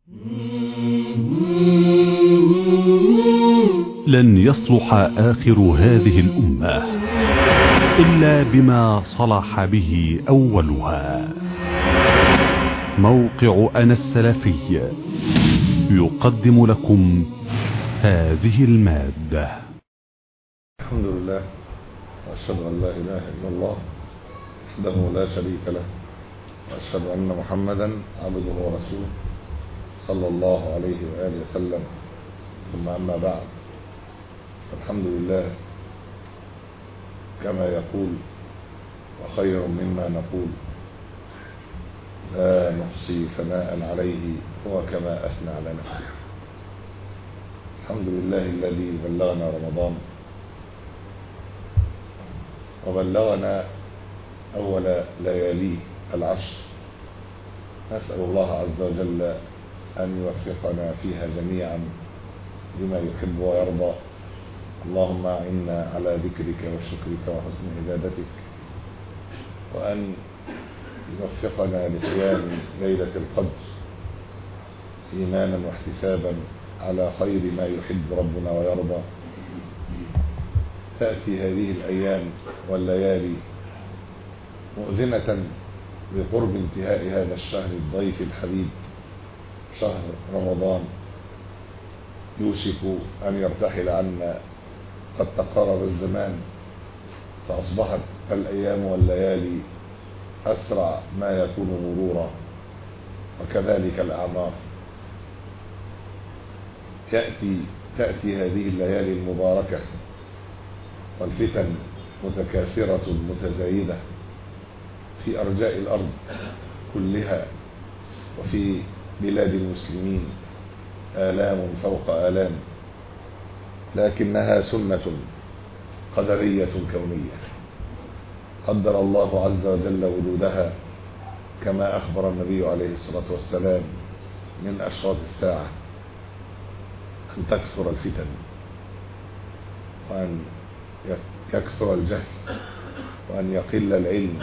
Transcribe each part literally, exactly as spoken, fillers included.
لن يصلح آخر هذه الأمة إلا بما صلح به أولها. موقع أنا السلفي يقدم لكم هذه المادة. الحمد لله وأشهد أن لا إله إلا الله وحده لا شريك له، وأشهد أن محمدا عبده ورسوله صلى الله عليه وآله وسلم، ثم أما بعد، فالحمد لله كما يقول وخير مما نقول، لا نحصي ثناء عليه هو كما أثنى على نفسه. الحمد لله الذي بلغنا رمضان وبلغنا أول ليالي العشر. نسأل الله عز وجل أن يوفقنا فيها جميعا لما يحب ويرضى. اللهم أعنا على ذكرك وشكرك وحسن عبادتك، وأن يوفقنا لقيام ليلة القدر إيمانا واحتسابا على خير ما يحب ربنا ويرضى. تأتي هذه الأيام والليالي مؤذنة بقرب انتهاء هذا الشهر الضيف الحبيب، شهر رمضان، يوشك أن يرتحل عنا. قد تقارب الزمان فأصبحت الأيام والليالي أسرع ما يكون مرورا، وكذلك الأعمار. يأتي تأتي هذه الليالي المباركة والفتن متكاثرة متزايدة في أرجاء الأرض كلها وفي بلاد المسلمين، آلام فوق آلام، لكنها سنة قدرية كونية قدر الله عز وجل وجودها، كما أخبر النبي عليه الصلاة والسلام من أشراط الساعة أن تكثر الفتن، وأن يكثر الجهل، وأن يقل العلم،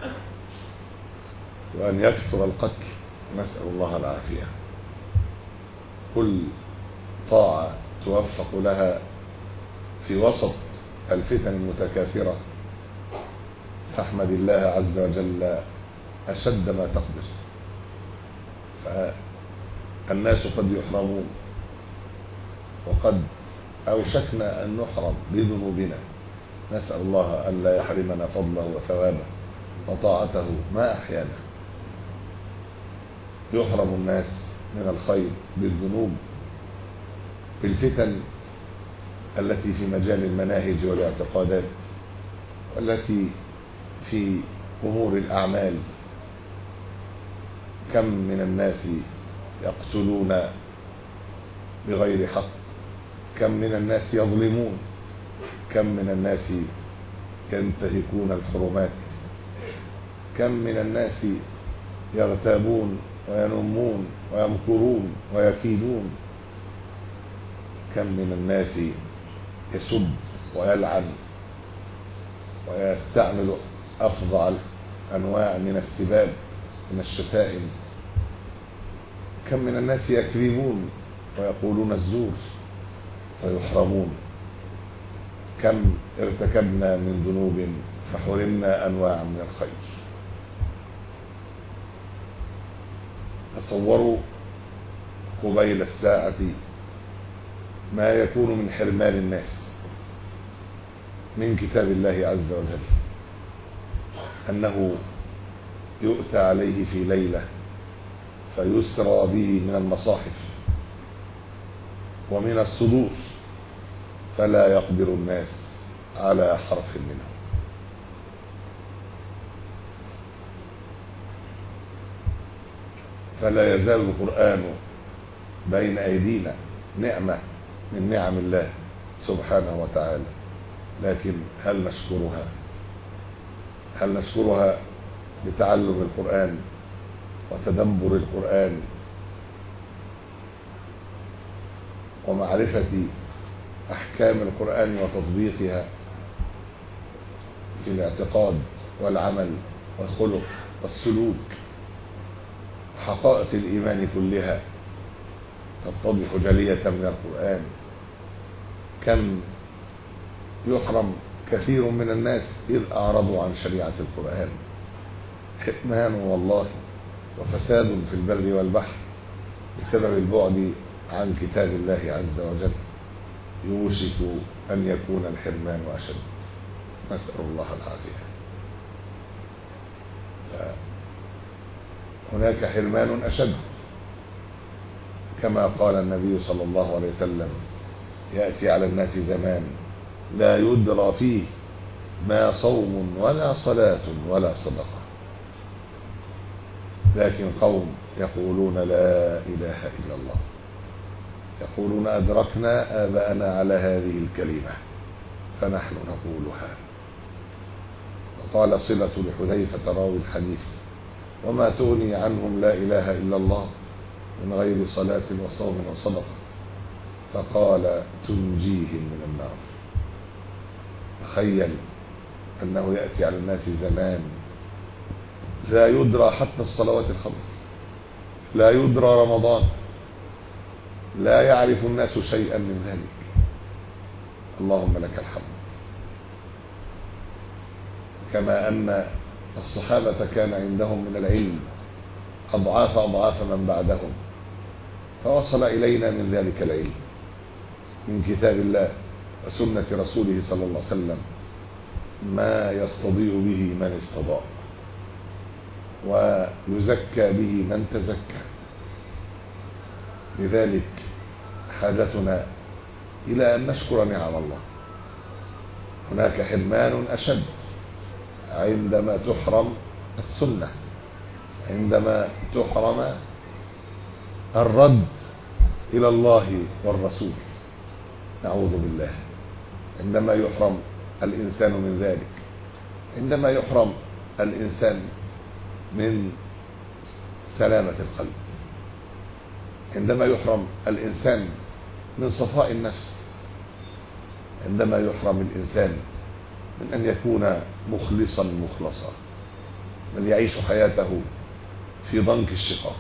وأن يكثر القتل، نسأل الله العافية. كل طاعة توفق لها في وسط الفتن المتكاثرة فاحمد الله عز وجل أشد ما تقدر. فالناس قد يحرمون، وقد أوشكنا أن نحرم بذنوبنا، نسأل الله أن لا يحرمنا فضله وثوابه وطاعته ما أحيانا. يحرم الناس من الخير بالذنوب، بالفتن التي في مجال المناهج والاعتقادات، والتي في أمور الأعمال. كم من الناس يقتلون بغير حق، كم من الناس يظلمون، كم من الناس ينتهكون الحرمات، كم من الناس يغتابون وينمون ويمكرون ويكيدون، كم من الناس يسب ويلعن ويستعمل أفظع الأنواع من السباب من الشتائم، كم من الناس يكذبون ويقولون الزور فيحرمون، كم ارتكبنا من ذنوب فحرمنا أنواع من الخير. تصوروا قبيل الساعة ما يكون من حرمان الناس من كتاب الله عز وجل، أنه يؤتى عليه في ليلة فيسرى به من المصاحف ومن الصدور، فلا يقدر الناس على حرف منه. فلا يزال القرآن بين أيدينا نعمة من نعم الله سبحانه وتعالى، لكن هل نشكرها؟ هل نشكرها بتعلم القرآن وتدبر القرآن ومعرفة أحكام القرآن وتطبيقها في الاعتقاد والعمل والخلق والسلوك، حقائق الإيمان كلها تتضح جلية من القرآن. كم يحرم كثير من الناس إذ أعرضوا عن شريعة القرآن. حرمان والله وفساد في البر والبحر بسبب البعد عن كتاب الله عز وجل. يوشك أن يكون الحرمان أشد، نسأل الله العافية. هناك حرمان أشد، كما قال النبي صلى الله عليه وسلم: يأتي على الناس زمان لا يدرى فيه ما صوم ولا صلاة ولا صدقة، لكن قوم يقولون لا إله إلا الله، يقولون أدركنا آباءنا على هذه الكلمة فنحن نقولها. وقال صلة لحذيفة راوي الحديث: وما تغني عنهم لا إله إلا الله من غير صلاة وصوم وصدقة؟ فقال: تنجيهم من النار. تخيل أنه يأتي على الناس زمان لا يدرى حتى الصلوات الخمس، لا يدرى رمضان، لا يعرف الناس شيئا من ذلك. اللهم لك الحمد. كما أن الصحابة كان عندهم من العلم أضعاف أضعاف من بعدهم، فوصل إلينا من ذلك العلم من كتاب الله وسنة رسوله صلى الله عليه وسلم ما يستضيء به من استضاء، ويزكى به من تزكى. لذلك حاجتنا إلى أن نشكر نعم الله. هناك حرمان أشد عندما تحرم السنة، عندما تحرم الرد إلى الله والرسول، نعوذ بالله. عندما يحرم الإنسان من ذلك، عندما يحرم الإنسان من سلامة القلب، عندما يحرم الإنسان من صفاء النفس، عندما يحرم الإنسان من أن يكون مخلصا مخلصا، بل يعيش حياته في ضنك الشقاق.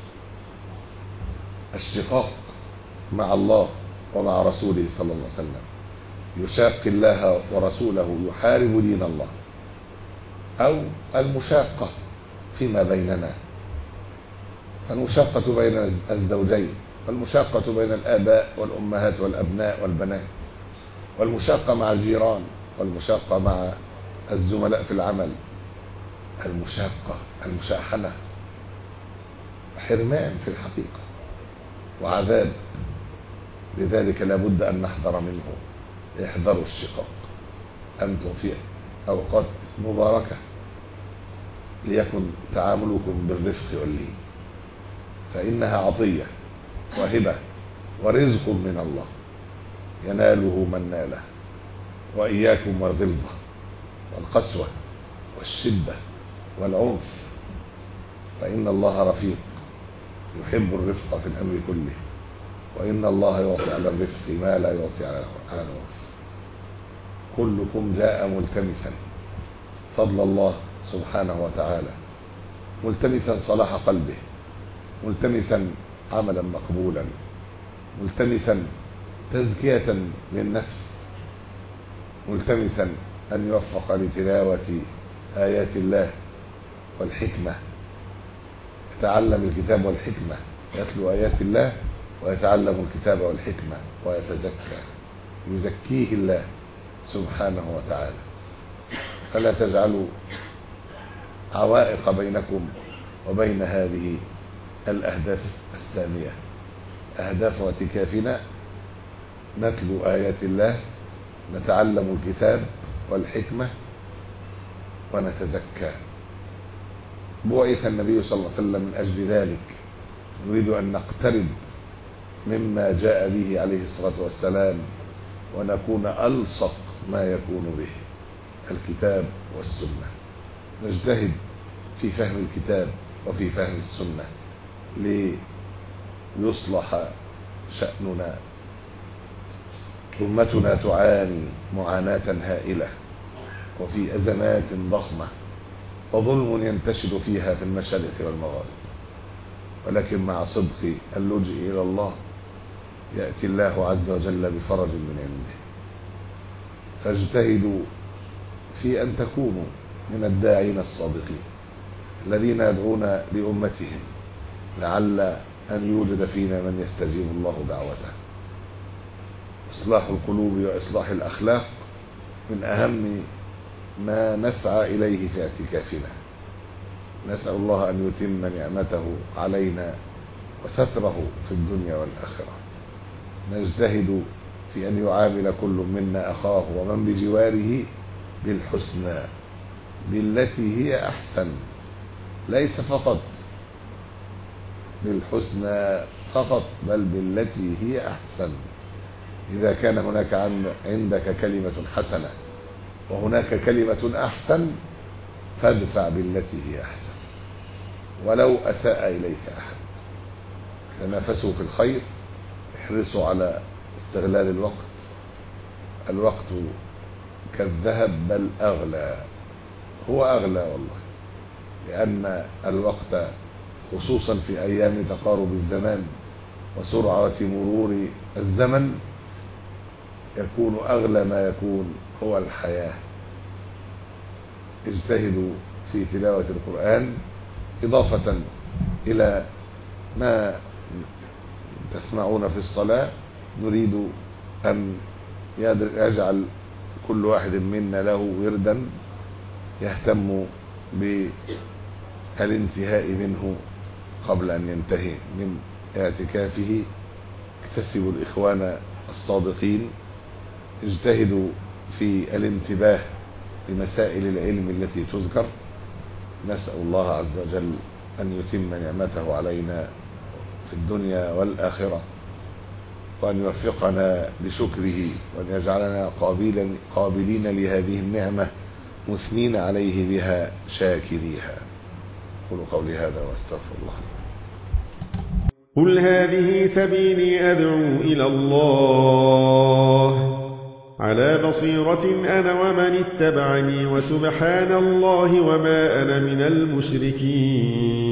الشقاق مع الله ومع رسوله صلى الله عليه وسلم، يشاق الله ورسوله، يحارب دين الله، أو المشاقة فيما بيننا، المشاقة بين الزوجين، والمشاقة بين الآباء والأمهات والأبناء والبنات، والمشاقة مع الجيران، والمشاقة مع الزملاء في العمل، المشاقة، المشاحنة، حرمان في الحقيقة وعذاب. لذلك لا بد أن نحذر منه. احذروا الشقاق. أنتم في أوقات مباركة، ليكن تعاملكم بالرفق واللين، فإنها عطية وهبة ورزق من الله يناله من ناله. وإياكم والغلظة والقسوة والشدة والعنف، فإن الله رفيق يحب الرفق في الأمر كله، وإن الله يعطي على الرفق ما لا يعطي على العنف. كلكم جاء ملتمسا فضل الله سبحانه وتعالى، ملتمسا صلاح قلبه، ملتمسا عملا مقبولا، ملتمسا تزكية للنفس، ملتمسا أن يوفق لتلاوة آيات الله والحكمة، يتعلم الكتاب والحكمة، يتلو آيات الله ويتعلم الكتاب والحكمة ويتزكى، يزكيه الله سبحانه وتعالى. فلا تجعلوا عوائق بينكم وبين هذه الأهداف السامية. أهداف اعتكافنا نتلو آيات الله، نتعلم الكتاب والحكمة، ونتزكى. بعث النبي صلى الله عليه وسلم من أجل ذلك. نريد أن نقترب مما جاء به عليه الصلاة والسلام، ونكون ألصق ما يكون به الكتاب والسنة. نجتهد في فهم الكتاب وفي فهم السنة ليصلح شأننا. أمتنا تعاني معاناة هائلة، وفي أزمات ضخمة، وظلم ينتشر فيها في المشارق والمغارب، ولكن مع صدق اللجوء إلى الله يأتي الله عز وجل بفرج من عنده. فاجتهدوا في أن تكونوا من الداعين الصادقين الذين يدعون لأمتهم، لعل أن يوجد فينا من يستجيب الله دعوته. إصلاح القلوب وإصلاح الأخلاق من أهم ما نسعى إليه في اعتكافنا. نسأل الله أن يتم نعمته علينا وستره في الدنيا والآخرة. نجتهد في أن يعامل كل منا أخاه ومن بجواره بالحسنى، بالتي هي أحسن، ليس فقط بالحسنى فقط، بل بالتي هي أحسن. إذا كان هناك عندك كلمة حسنة وهناك كلمة أحسن فادفع بالتي هي أحسن، ولو أساء إليك أحد. تنافسوا في الخير، احرصوا على استغلال الوقت. الوقت كالذهب بل أغلى، هو أغلى والله، لأن الوقت خصوصا في أيام تقارب الزمان وسرعة مرور الزمن يكون أغلى ما يكون هو الحياة. اجتهدوا في تلاوة القرآن إضافة إلى ما تسمعون في الصلاة. نريد أن يجعل كل واحد منا له وردا يهتم بالانتهاء منه قبل أن ينتهي من اعتكافه. اكتسبوا الإخوان الصادقين، اجتهدوا في الانتباه لمسائل العلم التي تذكر. نسأل الله عز وجل أن يتم نعمته علينا في الدنيا والآخرة، وأن يوفقنا لشكره، وأن يجعلنا قابلين, قابلين لهذه النعمة مثنين عليه بها شاكريها. قولوا قولي هذا واستغفر الله. قل هذه سبيلي أدعو إلى الله على بصيرة أنا ومن اتبعني، وسبحان الله وما أنا من المشركين.